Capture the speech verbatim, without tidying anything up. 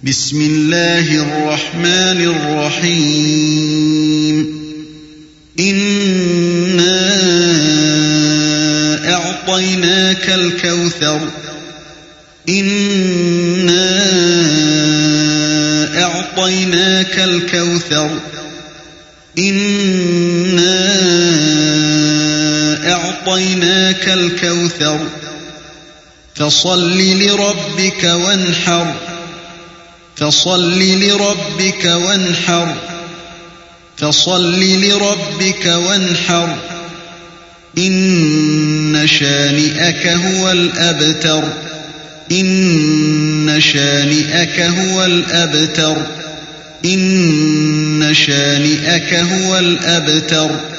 بسم الله الرحمن الرحيم إنا أعطيناك الكوثر إنا أعطيناك الكوثر إنا أعطيناك الكوثر فصل لربك وانحر فصل لربك وانحر فصل لربك وانحر إن شانئك هو الأبتر إن شانئك هو الأبتر إن شانئك هو الأبتر